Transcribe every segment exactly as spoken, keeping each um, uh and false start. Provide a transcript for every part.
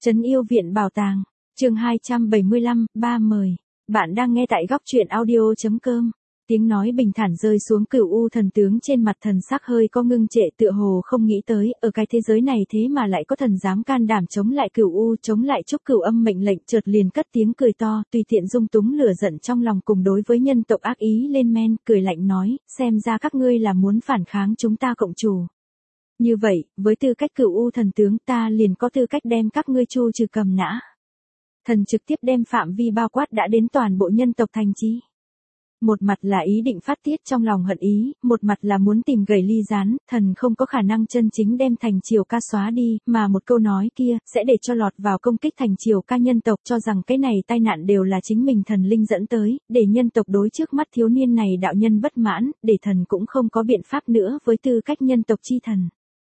Trấn Yêu Viện Bảo Tàng, chương hai trăm bảy mươi lăm, ba mời. Bạn đang nghe tại góc truyện audio.com. Tiếng nói bình thản rơi xuống, Cửu U thần tướng trên mặt thần sắc hơi có ngưng trệ, tựa hồ không nghĩ tới, ở cái thế giới này thế mà lại có thần dám can đảm chống lại Cửu U, chống lại Trúc Cửu Âm mệnh lệnh, chợt liền cất tiếng cười to, tùy tiện dung túng lửa giận trong lòng cùng đối với nhân tộc ác ý lên men, cười lạnh nói, xem ra các ngươi là muốn phản kháng chúng ta cộng chủ. Như vậy, với tư cách Cửu U thần tướng, ta liền có tư cách đem các ngươi chu trừ cầm nã. Thần trực tiếp đem phạm vi bao quát đã đến toàn bộ nhân tộc thành trí. Một mặt là ý định phát tiết trong lòng hận ý, một mặt là muốn tìm gầy ly gián, thần không có khả năng chân chính đem thành triều ca xóa đi, mà một câu nói kia, sẽ để cho lọt vào công kích thành triều ca nhân tộc cho rằng cái này tai nạn đều là chính mình thần linh dẫn tới, để nhân tộc đối trước mắt thiếu niên này đạo nhân bất mãn, để thần cũng không có biện pháp nữa với tư cách nhân tộc chi thần.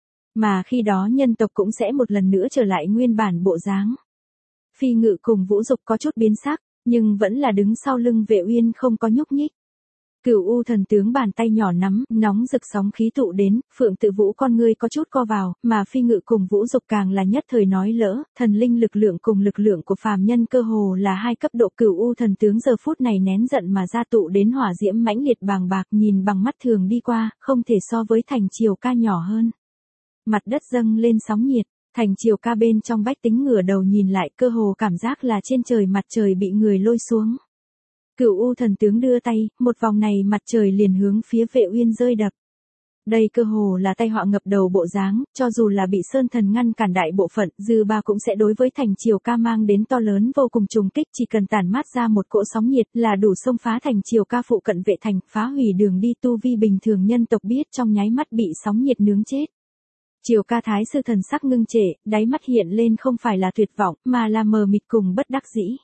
Mà khi đó nhân tộc cũng sẽ một lần nữa trở lại nguyên bản bộ dáng. Phi Ngự cùng Vũ Dục có chút biến sắc, nhưng vẫn là đứng sau lưng Vệ Uyên không có nhúc nhích. Cửu U thần tướng bàn tay nhỏ nắm, nóng rực sóng khí tụ đến, Phượng Tự Vũ con ngươi có chút co vào, mà Phi Ngự cùng Vũ Dục càng là nhất thời nói lỡ, thần linh lực lượng cùng lực lượng của phàm nhân cơ hồ là hai cấp độ. Cửu U thần tướng giờ phút này nén giận mà ra tụ đến hỏa diễm mãnh liệt bàng bạc, nhìn bằng mắt thường đi qua, không thể so với thành triều ca nhỏ hơn. Mặt đất dâng lên sóng nhiệt, thành triều ca bên trong bách tính ngửa đầu nhìn lại, cơ hồ cảm giác là trên trời mặt trời bị người lôi xuống. Cửu U thần tướng đưa tay, một vòng này mặt trời liền hướng phía Vệ Uyên rơi đập. Đây cơ hồ là tai họa ngập đầu bộ dáng, cho dù là bị Sơn thần ngăn cản đại bộ phận, dư ba cũng sẽ đối với thành triều ca mang đến to lớn vô cùng trùng kích, chỉ cần tản mát ra một cỗ sóng nhiệt là đủ xông phá thành triều ca phụ cận vệ thành, phá hủy đường đi tu vi bình thường nhân tộc biết trong nháy mắt bị sóng nhiệt nướng chết. Triều ca thái sư thần sắc ngưng trệ, đáy mắt hiện lên không phải là tuyệt vọng, mà là mờ mịt cùng bất đắc dĩ.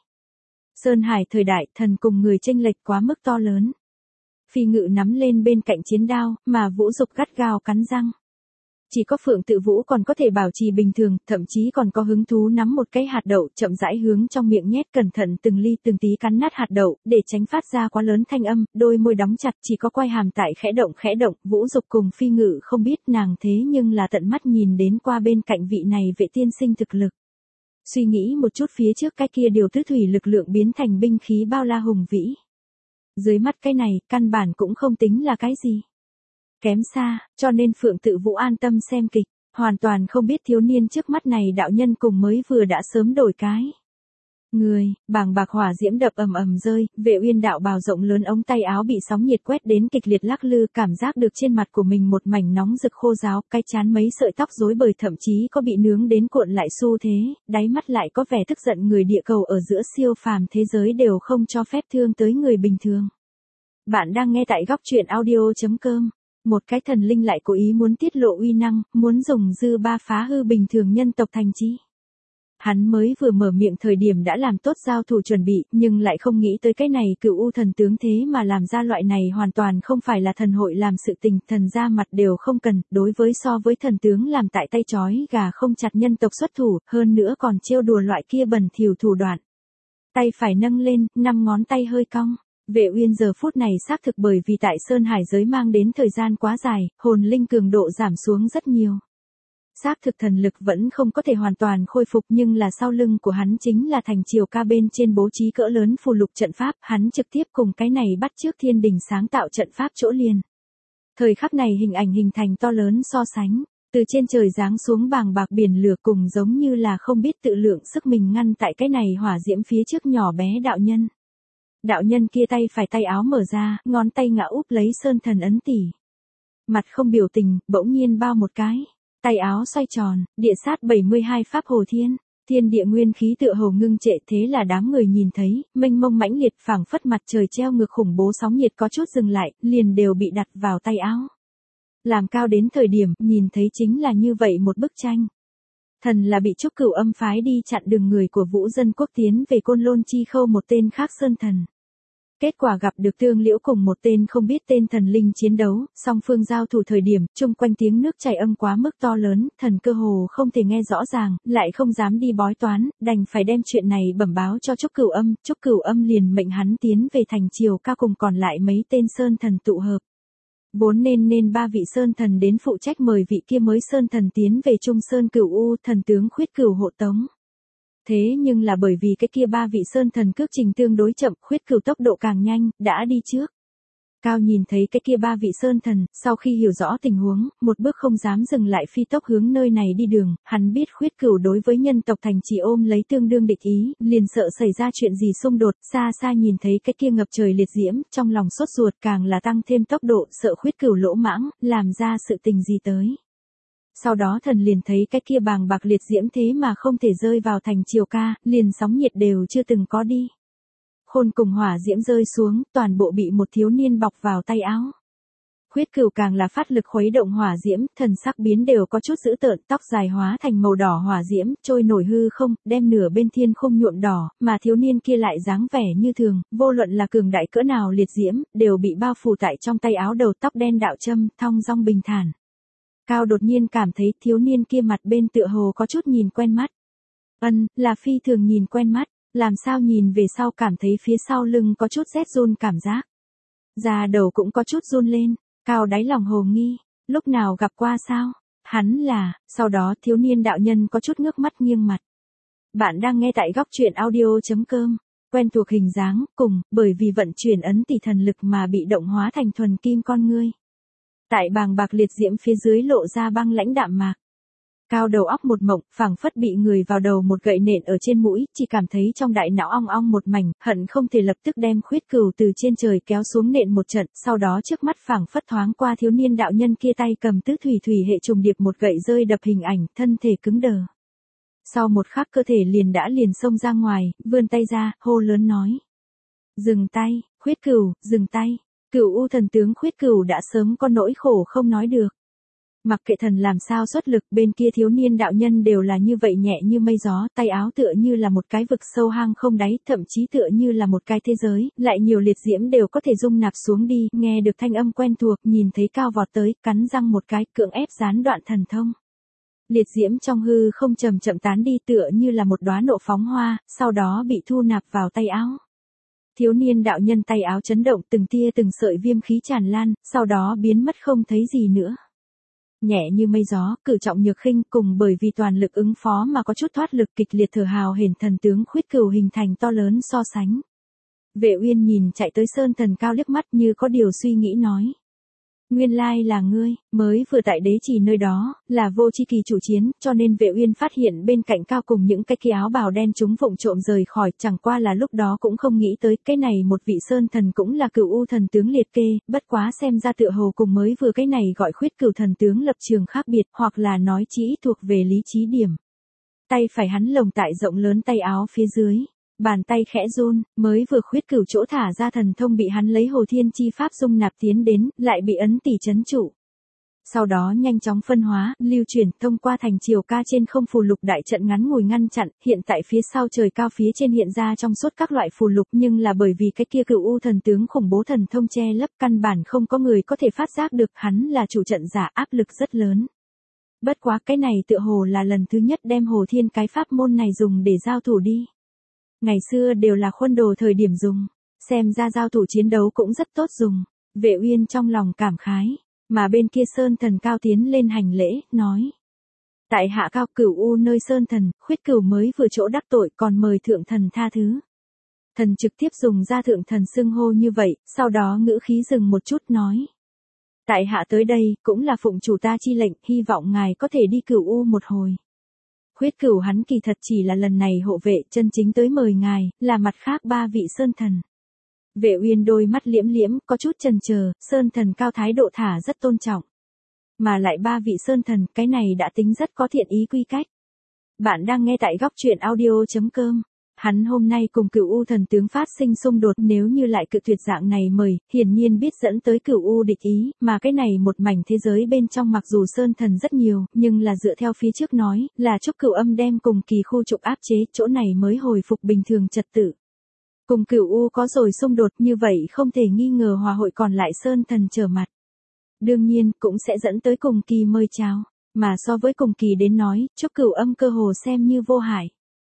Sơn Hải thời đại, thần cùng người chênh lệch quá mức to lớn. Phi Ngự nắm lên bên cạnh chiến đao, mà Vũ Dục gắt gao cắn răng. Chỉ có Phượng Tự Vũ còn có thể bảo trì bình thường, thậm chí còn có hứng thú nắm một cái hạt đậu, chậm rãi hướng trong miệng nhét, cẩn thận từng ly từng tí cắn nát hạt đậu, để tránh phát ra quá lớn thanh âm, đôi môi đóng chặt, chỉ có quai hàm tại khẽ động khẽ động. Vũ Dục cùng Phi Ngự không biết nàng thế nhưng là tận mắt nhìn đến qua bên cạnh vị này vệ tiên sinh thực lực. Suy nghĩ một chút phía trước cái kia điều tứ thủy lực lượng biến thành binh khí bao la hùng vĩ. Dưới mắt cái này, căn bản cũng không tính là cái gì. Kém xa, cho nên Phượng Tự Vũ an tâm xem kịch, hoàn toàn không biết thiếu niên trước mắt này đạo nhân cùng mới vừa đã sớm đổi cái. Người, bàng bạc hỏa diễm đập ầm ầm rơi, Vệ Uyên đạo bào rộng lớn ống tay áo bị sóng nhiệt quét đến kịch liệt lắc lư, cảm giác được trên mặt của mình một mảnh nóng rực khô ráo, cái chán mấy sợi tóc rối bời thậm chí có bị nướng đến cuộn lại xu thế, đáy mắt lại có vẻ tức giận, người địa cầu ở giữa siêu phàm thế giới đều không cho phép thương tới người bình thường. Bạn đang nghe tại góc truyện audio.com. Một cái thần linh lại cố ý muốn tiết lộ uy năng, muốn dùng dư ba phá hư bình thường nhân tộc thành trí. Hắn mới vừa mở miệng thời điểm đã làm tốt giao thủ chuẩn bị, nhưng lại không nghĩ tới cái này Cửu U thần tướng thế mà làm ra loại này hoàn toàn không phải là thần hội làm sự tình, thần ra mặt đều không cần, đối với so với thần tướng làm tại tay chói gà không chặt nhân tộc xuất thủ, hơn nữa còn trêu đùa loại kia bẩn thỉu thủ đoạn. Tay phải nâng lên, năm ngón tay hơi cong. Vệ Uyên giờ phút này xác thực bởi vì tại Sơn Hải giới mang đến thời gian quá dài, hồn linh cường độ giảm xuống rất nhiều. Xác thực thần lực vẫn không có thể hoàn toàn khôi phục, nhưng là sau lưng của hắn chính là thành triều ca bên trên bố trí cỡ lớn phù lục trận pháp, hắn trực tiếp cùng cái này bắt chước thiên đình sáng tạo trận pháp chỗ liền. Thời khắc này hình ảnh hình thành to lớn so sánh, từ trên trời giáng xuống bàng bạc biển lửa cùng giống như là không biết tự lượng sức mình ngăn tại cái này hỏa diễm phía trước nhỏ bé đạo nhân. Đạo nhân kia tay phải tay áo mở ra, ngón tay ngã úp lấy Sơn thần ấn tỷ. Mặt không biểu tình, bỗng nhiên bao một cái. Tay áo xoay tròn, địa sát bảy mươi hai pháp hồ thiên, thiên địa nguyên khí tựa hồ ngưng trệ, thế là đám người nhìn thấy, mênh mông mãnh liệt phảng phất mặt trời treo ngược khủng bố sóng nhiệt có chút dừng lại, liền đều bị đặt vào tay áo. Làm cao đến thời điểm, nhìn thấy chính là như vậy một bức tranh. Thần là bị Trúc Cửu Âm phái đi chặn đường người của Vũ Dân Quốc tiến về Côn Lôn Chi Khâu một tên khác Sơn thần. Kết quả gặp được Tương Liễu cùng một tên không biết tên thần linh chiến đấu, song phương giao thủ thời điểm, chung quanh tiếng nước chảy âm quá mức to lớn, thần cơ hồ không thể nghe rõ ràng, lại không dám đi bói toán, đành phải đem chuyện này bẩm báo cho Trúc Cửu Âm, Trúc Cửu Âm liền mệnh hắn tiến về thành triều ca cùng còn lại mấy tên Sơn thần tụ hợp. Vốn nên nên ba vị Sơn thần đến phụ trách mời vị kia mới Sơn thần tiến về Trung Sơn Cửu U, thần tướng Khuyết Cửu hộ tống. Thế nhưng là bởi vì cái kia ba vị sơn thần cước trình tương đối chậm, Khuyết Cửu tốc độ càng nhanh, đã đi trước. Cao nhìn thấy cái kia ba vị sơn thần, sau khi hiểu rõ tình huống, một bước không dám dừng lại phi tốc hướng nơi này đi đường, hắn biết Khuyết Cửu đối với nhân tộc thành chỉ ôm lấy tương đương địch ý, liền sợ xảy ra chuyện gì xung đột, xa xa nhìn thấy cái kia ngập trời liệt diễm, trong lòng sốt ruột càng là tăng thêm tốc độ, sợ Khuyết Cửu lỗ mãng, làm ra sự tình gì tới. Sau đó thần liền thấy cái kia bàng bạc liệt diễm thế mà không thể rơi vào thành Triều Ca, liền sóng nhiệt đều chưa từng có đi. Khôn cùng hỏa diễm rơi xuống, toàn bộ bị một thiếu niên bọc vào tay áo. Khuyết Cửu càng là phát lực khuấy động hỏa diễm, thần sắc biến đều có chút dữ tợn, tóc dài hóa thành màu đỏ hỏa diễm, trôi nổi hư không, đem nửa bên thiên không nhuộm đỏ, mà thiếu niên kia lại dáng vẻ như thường, vô luận là cường đại cỡ nào liệt diễm, đều bị bao phủ tại trong tay áo, đầu tóc đen đạo châm, thong dong bình thản. Cao đột nhiên cảm thấy thiếu niên kia mặt bên tựa hồ có chút nhìn quen mắt. Ân, là phi thường nhìn quen mắt, làm sao nhìn về sau cảm thấy phía sau lưng có chút rét run cảm giác. Da đầu cũng có chút run lên, Cao đáy lòng hồ nghi, lúc nào gặp qua sao? Hắn là, sau đó thiếu niên đạo nhân có chút ngước mắt nghiêng mặt. Bạn đang nghe tại góc truyện audio.com, quen thuộc hình dáng, cùng, bởi vì vận chuyển ấn tỷ thần lực mà bị động hóa thành thuần kim con ngươi. Tại bàng bạc liệt diễm phía dưới lộ ra băng lãnh đạm mạc. Cao đầu óc một mộng, phảng phất bị người vào đầu một gậy nện ở trên mũi, chỉ cảm thấy trong đại não ong ong một mảnh, hận không thể lập tức đem Khuyết Cửu từ trên trời kéo xuống nện một trận, sau đó trước mắt phảng phất thoáng qua thiếu niên đạo nhân kia tay cầm tứ thủy thủy hệ trùng điệp một gậy rơi đập hình ảnh, thân thể cứng đờ. Sau một khắc cơ thể liền đã liền xông ra ngoài, vươn tay ra, hô lớn nói. Dừng tay, Khuyết Cửu, dừng tay. Cửu U thần tướng Khuyết Cửu đã sớm có nỗi khổ không nói được. Mặc kệ thần làm sao xuất lực, bên kia thiếu niên đạo nhân đều là như vậy nhẹ như mây gió, tay áo tựa như là một cái vực sâu hang không đáy, thậm chí tựa như là một cái thế giới, lại nhiều liệt diễm đều có thể dung nạp xuống đi, nghe được thanh âm quen thuộc, nhìn thấy Cao vọt tới, cắn răng một cái, cưỡng ép gián đoạn thần thông. Liệt diễm trong hư không chậm chậm tán đi tựa như là một đóa nộ phóng hoa, sau đó bị thu nạp vào tay áo. Thiếu niên đạo nhân tay áo chấn động, từng tia từng sợi viêm khí tràn lan, sau đó biến mất không thấy gì nữa. Nhẹ như mây gió, cử trọng nhược khinh, cùng bởi vì toàn lực ứng phó mà có chút thoát lực, kịch liệt thở hào hển thần tướng Khuyết Cửu hình thành to lớn so sánh. Vệ Uyên nhìn chạy tới sơn thần Cao liếc mắt như có điều suy nghĩ nói. Nguyên lai là ngươi, mới vừa tại đế chỉ nơi đó, là Vô Chi Kỳ chủ chiến, cho nên Vệ Uyên phát hiện bên cạnh Cao cùng những cái kia áo bào đen chúng vụng trộm rời khỏi, chẳng qua là lúc đó cũng không nghĩ tới, cái này một vị sơn thần cũng là Cửu U thần tướng liệt kê, bất quá xem ra tựa hồ cùng mới vừa cái này gọi Khuyết Cửu thần tướng lập trường khác biệt, hoặc là nói chỉ thuộc về lý trí điểm. Tay phải hắn lồng tại rộng lớn tay áo phía dưới. Bàn tay khẽ run, mới vừa Khuyết Cửu chỗ thả ra thần thông bị hắn lấy Hồ Thiên Chi Pháp dung nạp tiến đến, lại bị ấn tỷ trấn trụ. Sau đó nhanh chóng phân hóa, lưu chuyển, thông qua thành Triều Ca trên không phù lục đại trận ngắn ngủi ngăn chặn, hiện tại phía sau trời cao phía trên hiện ra trong suốt các loại phù lục, nhưng là bởi vì cái kia Cửu U thần tướng khủng bố thần thông che lấp, căn bản không có người có thể phát giác được, hắn là chủ trận giả, áp lực rất lớn. Bất quá cái này tựa hồ là lần thứ nhất đem Hồ Thiên cái pháp môn này dùng để giao thủ đi. Ngày xưa đều là khuôn đồ thời điểm dùng, xem ra giao thủ chiến đấu cũng rất tốt dùng. Vệ Uyên trong lòng cảm khái, mà bên kia sơn thần Cao tiến lên hành lễ, nói. Tại hạ Cao Cửu U nơi sơn thần, Khuyết Cửu mới vừa chỗ đắc tội, còn mời thượng thần tha thứ. Thần trực tiếp dùng ra thượng thần xưng hô như vậy, sau đó ngữ khí dừng một chút nói. Tại hạ tới đây, cũng là phụng chủ ta chi lệnh, hy vọng ngài có thể đi Cửu U một hồi. Khuyết Cửu hắn kỳ thật chỉ là lần này hộ vệ, chân chính tới mời ngài, là mặt khác ba vị sơn thần. Vệ Uyên đôi mắt liễm liễm, có chút chần chờ, sơn thần Cao thái độ thả rất tôn trọng. Mà lại ba vị sơn thần, cái này đã tính rất có thiện ý quy cách. Bạn đang nghe tại góc truyện audio.com. Hắn hôm nay cùng Cửu U thần tướng phát sinh xung đột, nếu như lại cự tuyệt dạng này mời, hiển nhiên biết dẫn tới Cửu U địch ý, mà cái này một mảnh thế giới bên trong mặc dù sơn thần rất nhiều, nhưng là dựa theo phía trước nói, là chúc Cửu Âm đem cùng kỳ khu trục áp chế, chỗ này mới hồi phục bình thường trật tự. Cùng Cửu U có rồi xung đột như vậy không thể nghi ngờ hòa hội còn lại sơn thần trở mặt. Đương nhiên, cũng sẽ dẫn tới cùng kỳ mời chào, mà so với cùng kỳ đến nói, chúc Cửu Âm cơ hồ xem như vô hại.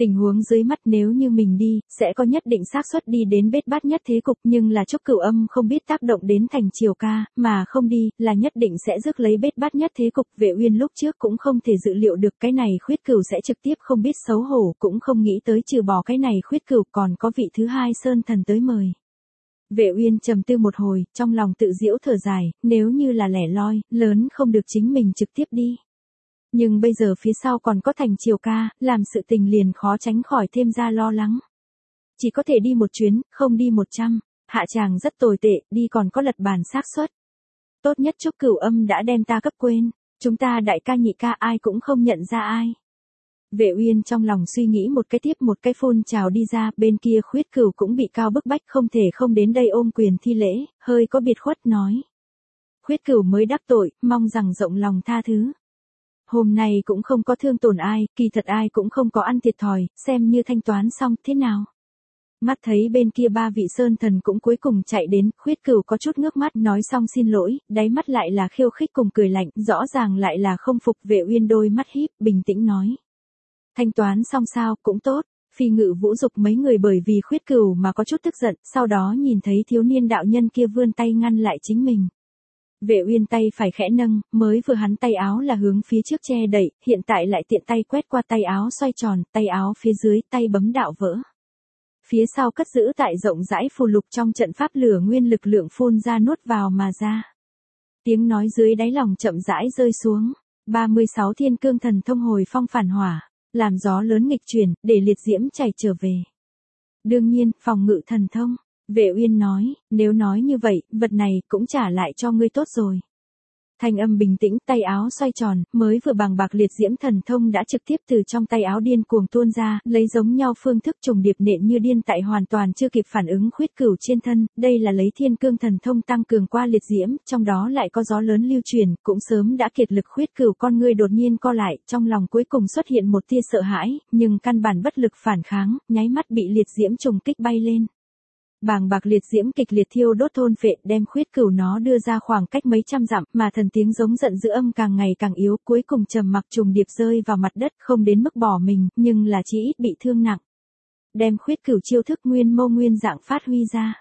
Tình huống dưới mắt nếu như mình đi, sẽ có nhất định xác suất đi đến bết bát nhất thế cục, nhưng là Trúc Cửu Âm không biết tác động đến Thành Triều ca, mà không đi, là nhất định sẽ rước lấy bết bát nhất thế cục. Vệ Uyên lúc trước cũng không thể dự liệu được cái này Khuyết Cửu sẽ trực tiếp không biết xấu hổ, cũng không nghĩ tới trừ bỏ cái này Khuyết Cửu còn có vị thứ hai Sơn Thần tới mời. Vệ Uyên trầm tư một hồi, trong lòng tự giễu thở dài, nếu như là lẻ loi, lớn không được chính mình trực tiếp đi. Nhưng bây giờ phía sau còn có Thành Triều ca, làm sự tình liền khó tránh khỏi thêm ra lo lắng. Chỉ có thể đi một chuyến, không đi một trăm, hạ tràng rất tồi tệ, đi còn có lật bàn xác suất. Tốt nhất Trúc Cửu Âm đã đem ta cấp quên, chúng ta đại ca nhị ca ai cũng không nhận ra ai. Vệ Uyên trong lòng suy nghĩ một cái tiếp một cái phun trào đi ra, bên kia Khuyết Cửu cũng bị cao bức bách không thể không đến đây ôm quyền thi lễ, hơi có biệt khuất nói. Khuyết Cửu mới đắc tội, mong rằng rộng lòng tha thứ. Hôm nay cũng không có thương tổn ai, kỳ thật ai cũng không có ăn thiệt thòi, xem như thanh toán xong, thế nào? Mắt thấy bên kia ba vị Sơn Thần cũng cuối cùng chạy đến, Khuyết Cửu có chút ngước mắt nói xong xin lỗi, đáy mắt lại là khiêu khích cùng cười lạnh, rõ ràng lại là không phục. Vệ Uyên đôi mắt híp, bình tĩnh nói. Thanh toán xong sao, cũng tốt. Phi Ngự Vũ dục mấy người bởi vì Khuyết Cửu mà có chút tức giận, sau đó nhìn thấy thiếu niên đạo nhân kia vươn tay ngăn lại chính mình. Vệ Uyên tay phải khẽ nâng, mới vừa hắn tay áo là hướng phía trước che đậy, hiện tại lại tiện tay quét qua tay áo xoay tròn, tay áo phía dưới, tay bấm đạo vỡ. Phía sau cất giữ tại rộng rãi phù lục trong trận pháp lửa nguyên lực lượng phun ra nuốt vào mà ra. Tiếng nói dưới đáy lòng chậm rãi rơi xuống, ba mươi sáu thiên cương thần thông hồi phong phản hỏa, làm gió lớn nghịch chuyển, để liệt diễm chảy trở về. Đương nhiên, phòng ngự thần thông. Vệ Uyên nói, nếu nói như vậy, vật này cũng trả lại cho ngươi tốt rồi. Thanh âm bình tĩnh, tay áo xoay tròn, mới vừa bằng bạc liệt diễm thần thông đã trực tiếp từ trong tay áo điên cuồng tuôn ra, lấy giống nhau phương thức trùng điệp nện như điên tại hoàn toàn chưa kịp phản ứng Khuyết Cửu trên thân, đây là lấy thiên cương thần thông tăng cường qua liệt diễm, trong đó lại có gió lớn lưu truyền, cũng sớm đã kiệt lực. Khuyết Cửu con ngươi đột nhiên co lại, trong lòng cuối cùng xuất hiện một tia sợ hãi, nhưng căn bản bất lực phản kháng, nháy mắt bị liệt diễm trùng kích bay lên. Bàng bạc liệt diễm kịch liệt thiêu đốt thôn phệ, đem Khuyết Cửu nó đưa ra khoảng cách mấy trăm dặm, mà thần tiếng giống giận dữ âm càng ngày càng yếu, cuối cùng trầm mặc trùng điệp rơi vào mặt đất, không đến mức bỏ mình, nhưng là chỉ ít bị thương nặng. Đem Khuyết Cửu chiêu thức nguyên mô nguyên dạng phát huy ra.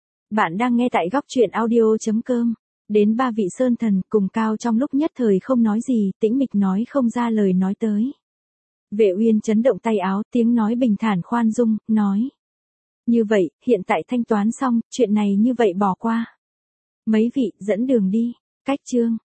Bạn đang nghe tại góc truyện audio chấm com. Đến ba vị Sơn Thần cùng cao trong lúc nhất thời không nói gì, tĩnh mịch nói không ra lời nói tới. Vệ Uyên chấn động tay áo, tiếng nói bình thản khoan dung, nói. Như vậy, hiện tại thanh toán xong, chuyện này như vậy bỏ qua. Mấy vị, dẫn đường đi. Cách chương.